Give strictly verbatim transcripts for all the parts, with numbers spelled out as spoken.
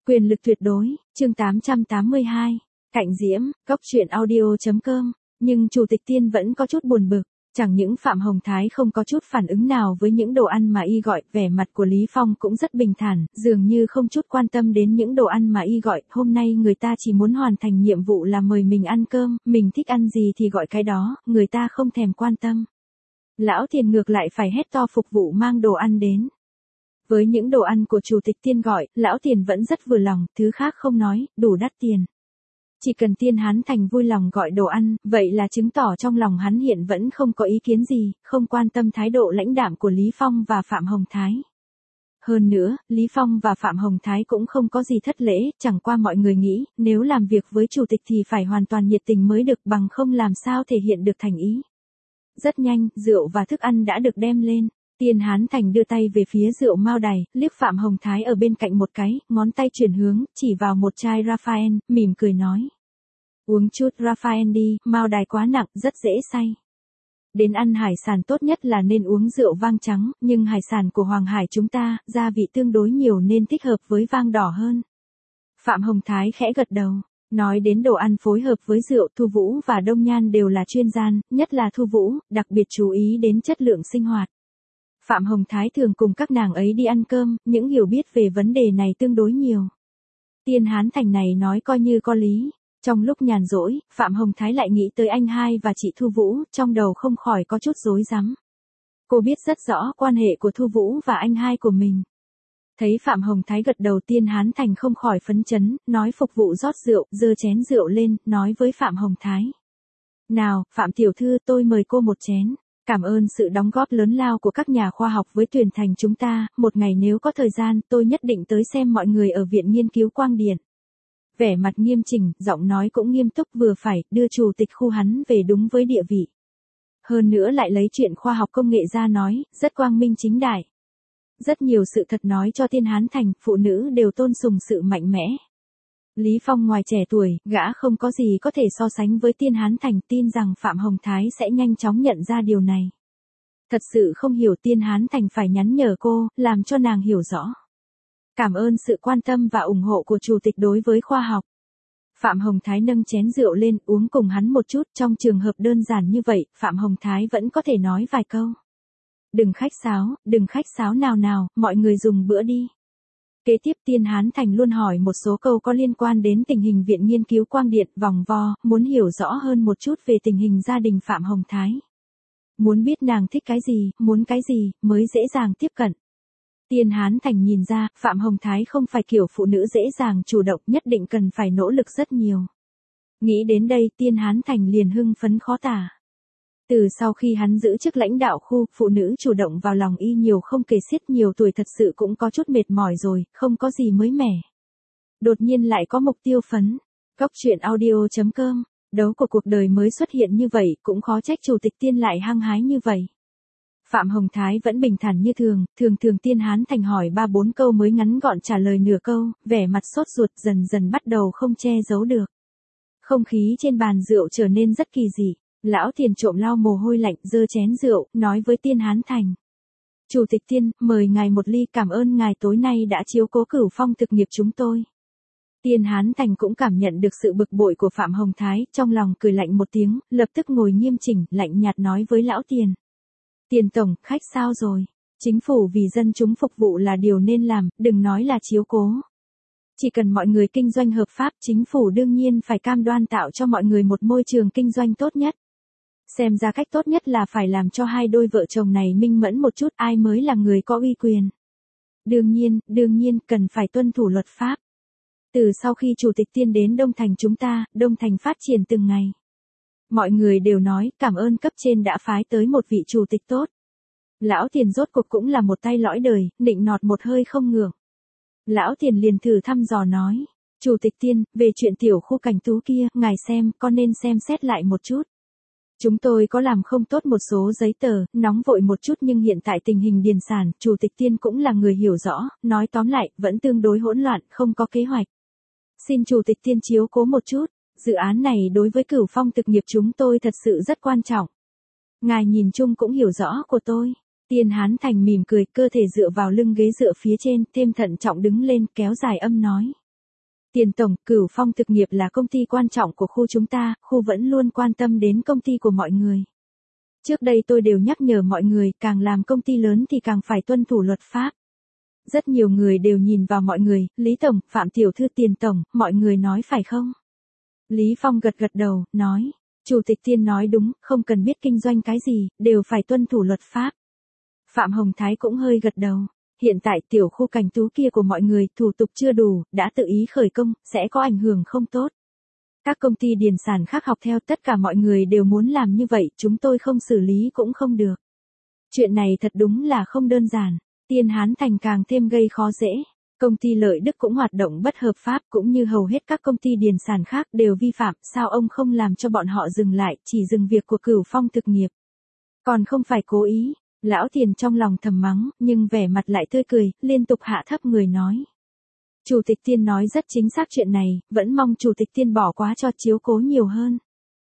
Quyền lực tuyệt đối, chương tám trăm tám mươi hai. Cạnh Diễm, Cốc truyện audio chấm com. Nhưng Chủ tịch Tiên vẫn có chút buồn bực, chẳng những Phạm Hồng Thái không có chút phản ứng nào với những đồ ăn mà y gọi, vẻ mặt của Lý Phong cũng rất bình thản, dường như không chút quan tâm đến những đồ ăn mà y gọi, hôm nay người ta chỉ muốn hoàn thành nhiệm vụ là mời mình ăn cơm, mình thích ăn gì thì gọi cái đó, người ta không thèm quan tâm. Lão Tiền ngược lại phải hét to phục vụ mang đồ ăn đến. Với những đồ ăn của Chủ tịch Tiên gọi, Lão Tiền vẫn rất vừa lòng, thứ khác không nói, đủ đắt tiền. Chỉ cần Tiên Hán Thành vui lòng gọi đồ ăn, vậy là chứng tỏ trong lòng hắn hiện vẫn không có ý kiến gì, không quan tâm thái độ lãnh đạm của Lý Phong và Phạm Hồng Thái. Hơn nữa, Lý Phong và Phạm Hồng Thái cũng không có gì thất lễ, chẳng qua mọi người nghĩ, nếu làm việc với Chủ tịch thì phải hoàn toàn nhiệt tình mới được, bằng không làm sao thể hiện được thành ý. Rất nhanh, rượu và thức ăn đã được đem lên. Tiên Hán Thành đưa tay về phía rượu Mao Đài, liếc Phạm Hồng Thái ở bên cạnh một cái, ngón tay chuyển hướng, chỉ vào một chai Raphael, mỉm cười nói. Uống chút Raphael đi, Mao Đài quá nặng, rất dễ say. Đến ăn hải sản tốt nhất là nên uống rượu vang trắng, nhưng hải sản của Hoàng Hải chúng ta, gia vị tương đối nhiều nên thích hợp với vang đỏ hơn. Phạm Hồng Thái khẽ gật đầu. Nói đến đồ ăn phối hợp với rượu, Thu Vũ và Đông Nhan đều là chuyên gia, nhất là Thu Vũ, đặc biệt chú ý đến chất lượng sinh hoạt. Phạm Hồng Thái thường cùng các nàng ấy đi ăn cơm, những hiểu biết về vấn đề này tương đối nhiều. Tiên Hán Thành này nói coi như có lý. Trong lúc nhàn rỗi, Phạm Hồng Thái lại nghĩ tới anh hai và chị Thu Vũ, trong đầu không khỏi có chút rối rắm. Cô biết rất rõ quan hệ của Thu Vũ và anh hai của mình. Thấy Phạm Hồng Thái gật đầu, Tiên Hán Thành không khỏi phấn chấn, nói phục vụ rót rượu, giơ chén rượu lên, nói với Phạm Hồng Thái. Nào, Phạm tiểu thư, tôi mời cô một chén. Cảm ơn sự đóng góp lớn lao của các nhà khoa học với Tuyển Thành chúng ta, một ngày nếu có thời gian, tôi nhất định tới xem mọi người ở Viện Nghiên cứu Quang Điện. Vẻ mặt nghiêm chỉnh, giọng nói cũng nghiêm túc vừa phải, đưa chủ tịch khu hắn về đúng với địa vị. Hơn nữa lại lấy chuyện khoa học công nghệ ra nói, rất quang minh chính đại. Rất nhiều sự thật nói cho Tiên Hán Thành, phụ nữ đều tôn sùng sự mạnh mẽ. Lý Phong ngoài trẻ tuổi, gã không có gì có thể so sánh với Tiên Hán Thành, tin rằng Phạm Hồng Thái sẽ nhanh chóng nhận ra điều này. Thật sự không hiểu Tiên Hán Thành phải nhắn nhở cô, làm cho nàng hiểu rõ. Cảm ơn sự quan tâm và ủng hộ của Chủ tịch đối với khoa học. Phạm Hồng Thái nâng chén rượu lên, uống cùng hắn một chút, trong trường hợp đơn giản như vậy, Phạm Hồng Thái vẫn có thể nói vài câu. Đừng khách sáo, đừng khách sáo nào nào, mọi người dùng bữa đi. Kế tiếp Tiên Hán Thành luôn hỏi một số câu có liên quan đến tình hình Viện Nghiên cứu Quang Điện, vòng vo, muốn hiểu rõ hơn một chút về tình hình gia đình Phạm Hồng Thái. Muốn biết nàng thích cái gì, muốn cái gì, mới dễ dàng tiếp cận. Tiên Hán Thành nhìn ra, Phạm Hồng Thái không phải kiểu phụ nữ dễ dàng chủ động, nhất định cần phải nỗ lực rất nhiều. Nghĩ đến đây, Tiên Hán Thành liền hưng phấn khó tả. Từ sau khi hắn giữ chức lãnh đạo khu, phụ nữ chủ động vào lòng y nhiều không kể xiết, nhiều tuổi thật sự cũng có chút mệt mỏi rồi, không có gì mới mẻ. Đột nhiên lại có mục tiêu phấn. Cốc truyện audio chấm com. Đấu của cuộc đời mới xuất hiện như vậy, cũng khó trách Chủ tịch Tiên lại hăng hái như vậy. Phạm Hồng Thái vẫn bình thản như thường, thường thường Tiên Hán Thành hỏi ba bốn câu mới ngắn gọn trả lời nửa câu, vẻ mặt sốt ruột dần dần bắt đầu không che giấu được. Không khí trên bàn rượu trở nên rất kỳ dị. Lão Tiền trộm lau mồ hôi lạnh, giơ chén rượu, nói với Tiên Hán Thành. Chủ tịch Tiên, mời ngài một ly, cảm ơn ngài tối nay đã chiếu cố Cửu Phong thực nghiệp chúng tôi. Tiên Hán Thành cũng cảm nhận được sự bực bội của Phạm Hồng Thái, trong lòng cười lạnh một tiếng, lập tức ngồi nghiêm chỉnh, lạnh nhạt nói với Lão Tiền. Tiền Tổng, khách sao rồi? Chính phủ vì dân chúng phục vụ là điều nên làm, đừng nói là chiếu cố. Chỉ cần mọi người kinh doanh hợp pháp, chính phủ đương nhiên phải cam đoan tạo cho mọi người một môi trường kinh doanh tốt nhất. Xem ra cách tốt nhất là phải làm cho hai đôi vợ chồng này minh mẫn một chút, ai mới là người có uy quyền. Đương nhiên, đương nhiên, cần phải tuân thủ luật pháp. Từ sau khi Chủ tịch Tiên đến Đông Thành chúng ta, Đông Thành phát triển từng ngày. Mọi người đều nói, cảm ơn cấp trên đã phái tới một vị chủ tịch tốt. Lão Tiền rốt cuộc cũng là một tay lõi đời, nịnh nọt một hơi không ngượng. Lão Tiền liền thử thăm dò nói, Chủ tịch Tiên, về chuyện tiểu khu Cảnh Tú kia, ngài xem, có nên xem xét lại một chút. Chúng tôi có làm không tốt một số giấy tờ, nóng vội một chút, nhưng hiện tại tình hình điền sản, Chủ tịch Tiên cũng là người hiểu rõ, nói tóm lại, vẫn tương đối hỗn loạn, không có kế hoạch. Xin Chủ tịch Tiên chiếu cố một chút, dự án này đối với Cửu Phong thực nghiệp chúng tôi thật sự rất quan trọng. Ngài nhìn chung cũng hiểu rõ của tôi. Tiên Hán Thành mỉm cười, cơ thể dựa vào lưng ghế dựa phía trên, thêm thận trọng đứng lên, kéo dài âm nói. Tiền tổng, Cửu Phong thực nghiệp là công ty quan trọng của khu chúng ta, khu vẫn luôn quan tâm đến công ty của mọi người. Trước đây tôi đều nhắc nhở mọi người, càng làm công ty lớn thì càng phải tuân thủ luật pháp. Rất nhiều người đều nhìn vào mọi người, Lý Tổng, Phạm Tiểu Thư, Tiền Tổng, mọi người nói phải không? Lý Phong gật gật đầu, nói, Chủ tịch Tiên nói đúng, không cần biết kinh doanh cái gì, đều phải tuân thủ luật pháp. Phạm Hồng Thái cũng hơi gật đầu. Hiện tại tiểu khu Cảnh Tú kia của mọi người thủ tục chưa đủ, đã tự ý khởi công, sẽ có ảnh hưởng không tốt. Các công ty điền sản khác học theo, tất cả mọi người đều muốn làm như vậy, chúng tôi không xử lý cũng không được. Chuyện này thật đúng là không đơn giản. Tiên Hán Thành càng thêm gây khó dễ. Công ty Lợi Đức cũng hoạt động bất hợp pháp, cũng như hầu hết các công ty điền sản khác đều vi phạm, sao ông không làm cho bọn họ dừng lại, chỉ dừng việc của Cửu Phong thực nghiệp. Còn không phải cố ý. Lão Tiền trong lòng thầm mắng, nhưng vẻ mặt lại tươi cười, liên tục hạ thấp người nói. Chủ tịch Tiên nói rất chính xác chuyện này, vẫn mong Chủ tịch Tiên bỏ qua cho chiếu cố nhiều hơn.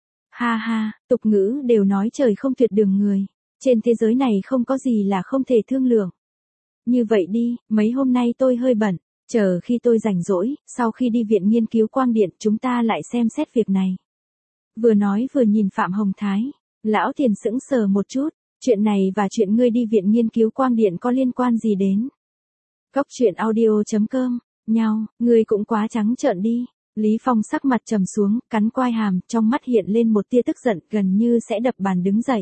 Ha ha, tục ngữ đều nói trời không tuyệt đường người. Trên thế giới này không có gì là không thể thương lượng. Như vậy đi, mấy hôm nay tôi hơi bận, chờ khi tôi rảnh rỗi, sau khi đi viện nghiên cứu quang điện chúng ta lại xem xét việc này. Vừa nói vừa nhìn Phạm Hồng Thái, Lão Tiền sững sờ một chút. Chuyện này và chuyện ngươi đi viện nghiên cứu quang điện có liên quan gì đến? Góc chuyện audio chấm com, nhau, ngươi cũng quá trắng trợn đi. Lý Phong sắc mặt trầm xuống, cắn quai hàm, trong mắt hiện lên một tia tức giận, gần như sẽ đập bàn đứng dậy.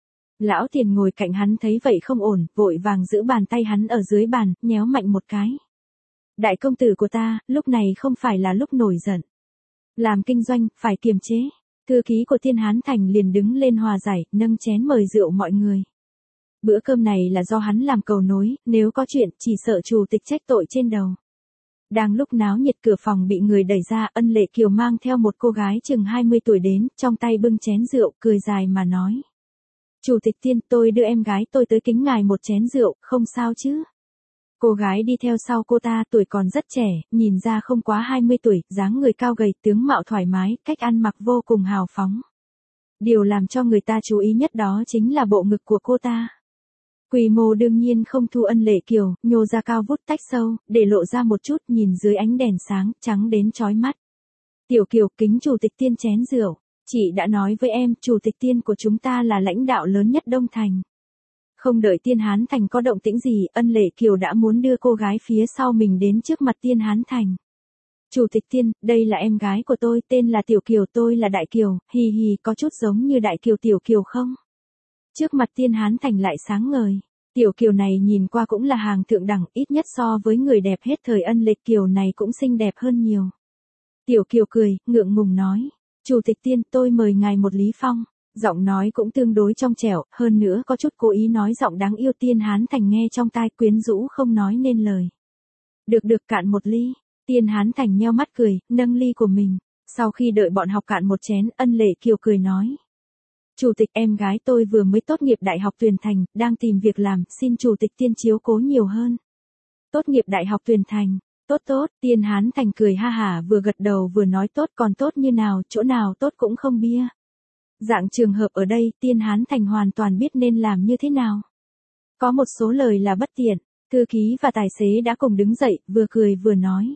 Lão Tiền ngồi cạnh hắn thấy vậy không ổn, vội vàng giữ bàn tay hắn ở dưới bàn, nhéo mạnh một cái. Đại công tử của ta, lúc này không phải là lúc nổi giận. Làm kinh doanh, phải kiềm chế. Thư ký của Tiên Hán Thành liền đứng lên hòa giải, nâng chén mời rượu mọi người. Bữa cơm này là do hắn làm cầu nối, nếu có chuyện, chỉ sợ chủ tịch trách tội trên đầu. Đang lúc náo nhiệt cửa phòng bị người đẩy ra, Ân Lệ Kiều mang theo một cô gái chừng hai mươi tuổi đến, trong tay bưng chén rượu, cười dài mà nói. Chủ tịch Tiên, tôi đưa em gái tôi tới kính ngài một chén rượu, không sao chứ? Cô gái đi theo sau cô ta tuổi còn rất trẻ, nhìn ra không quá hai mươi tuổi, dáng người cao gầy, tướng mạo thoải mái, cách ăn mặc vô cùng hào phóng. Điều làm cho người ta chú ý nhất đó chính là bộ ngực của cô ta. Quy mô đương nhiên không thua Ân Lệ Kiều, nhô ra cao vút tách sâu, để lộ ra một chút, nhìn dưới ánh đèn sáng, trắng đến chói mắt. Tiểu Kiều, kính Chủ tịch Tiên chén rượu. Chị đã nói với em, Chủ tịch Tiên của chúng ta là lãnh đạo lớn nhất Đông Thành. Không đợi Tiên Hán Thành có động tĩnh gì, Ân Lệ Kiều đã muốn đưa cô gái phía sau mình đến trước mặt Tiên Hán Thành. Chủ tịch Tiên, đây là em gái của tôi, tên là Tiểu Kiều, tôi là Đại Kiều, hì hì, có chút giống như Đại Kiều Tiểu Kiều không? Trước mặt Tiên Hán Thành lại sáng ngời. Tiểu Kiều này nhìn qua cũng là hàng thượng đẳng, ít nhất so với người đẹp hết thời Ân Lệ Kiều này cũng xinh đẹp hơn nhiều. Tiểu Kiều cười, ngượng ngùng nói. Chủ tịch Tiên, tôi mời ngài một Lý Phong. Giọng nói cũng tương đối trong trẻo, hơn nữa có chút cố ý nói giọng đáng yêu. Tiên Hán Thành nghe trong tai quyến rũ không nói nên lời. Được được, cạn một ly. Tiên Hán Thành nheo mắt cười, nâng ly của mình. Sau khi đợi bọn học cạn một chén, Ân Lệ Kiều cười nói. Chủ tịch, em gái tôi vừa mới tốt nghiệp Đại học Tuyền Thành, đang tìm việc làm, xin Chủ tịch Tiên chiếu cố nhiều hơn. Tốt nghiệp Đại học Tuyền Thành. Tốt tốt, Tiên Hán Thành cười ha hả, vừa gật đầu vừa nói tốt, còn tốt như nào, chỗ nào tốt cũng không bia. Dạng trường hợp ở đây, Tiên Hán Thành hoàn toàn biết nên làm như thế nào. Có một số lời là bất tiện, thư ký và tài xế đã cùng đứng dậy, vừa cười vừa nói.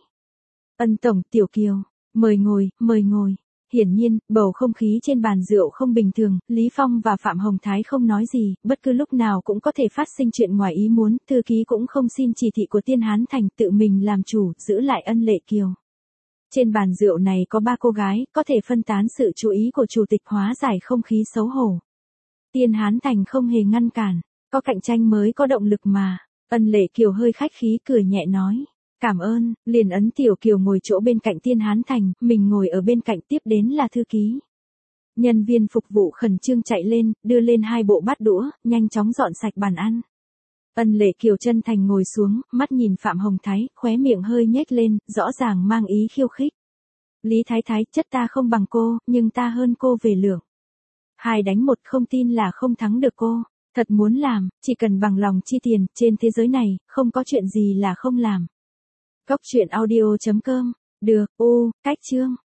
Ân tổng, Tiểu Kiều, mời ngồi, mời ngồi. Hiển nhiên, bầu không khí trên bàn rượu không bình thường, Lý Phong và Phạm Hồng Thái không nói gì, bất cứ lúc nào cũng có thể phát sinh chuyện ngoài ý muốn, thư ký cũng không xin chỉ thị của Tiên Hán Thành, tự mình làm chủ, giữ lại Ân Lệ Kiều. Trên bàn rượu này có ba cô gái, có thể phân tán sự chú ý của chủ tịch, hóa giải không khí xấu hổ. Tiên Hán Thành không hề ngăn cản, có cạnh tranh mới có động lực mà. Ân Lệ Kiều hơi khách khí cười nhẹ nói. Cảm ơn, liền ấn Tiểu Kiều ngồi chỗ bên cạnh Tiên Hán Thành, mình ngồi ở bên cạnh, tiếp đến là thư ký. Nhân viên phục vụ khẩn trương chạy lên, đưa lên hai bộ bát đũa, nhanh chóng dọn sạch bàn ăn. Ân Lệ Kiều chân thành ngồi xuống, mắt nhìn Phạm Hồng Thái, khóe miệng hơi nhếch lên, rõ ràng mang ý khiêu khích. Lý Thái Thái, chất ta không bằng cô, nhưng ta hơn cô về lượng. Hai đánh một, không tin là không thắng được cô. Thật muốn làm, chỉ cần bằng lòng chi tiền, trên thế giới này, không có chuyện gì là không làm. Góc chuyện audio chấm com, được, ô, cách chương.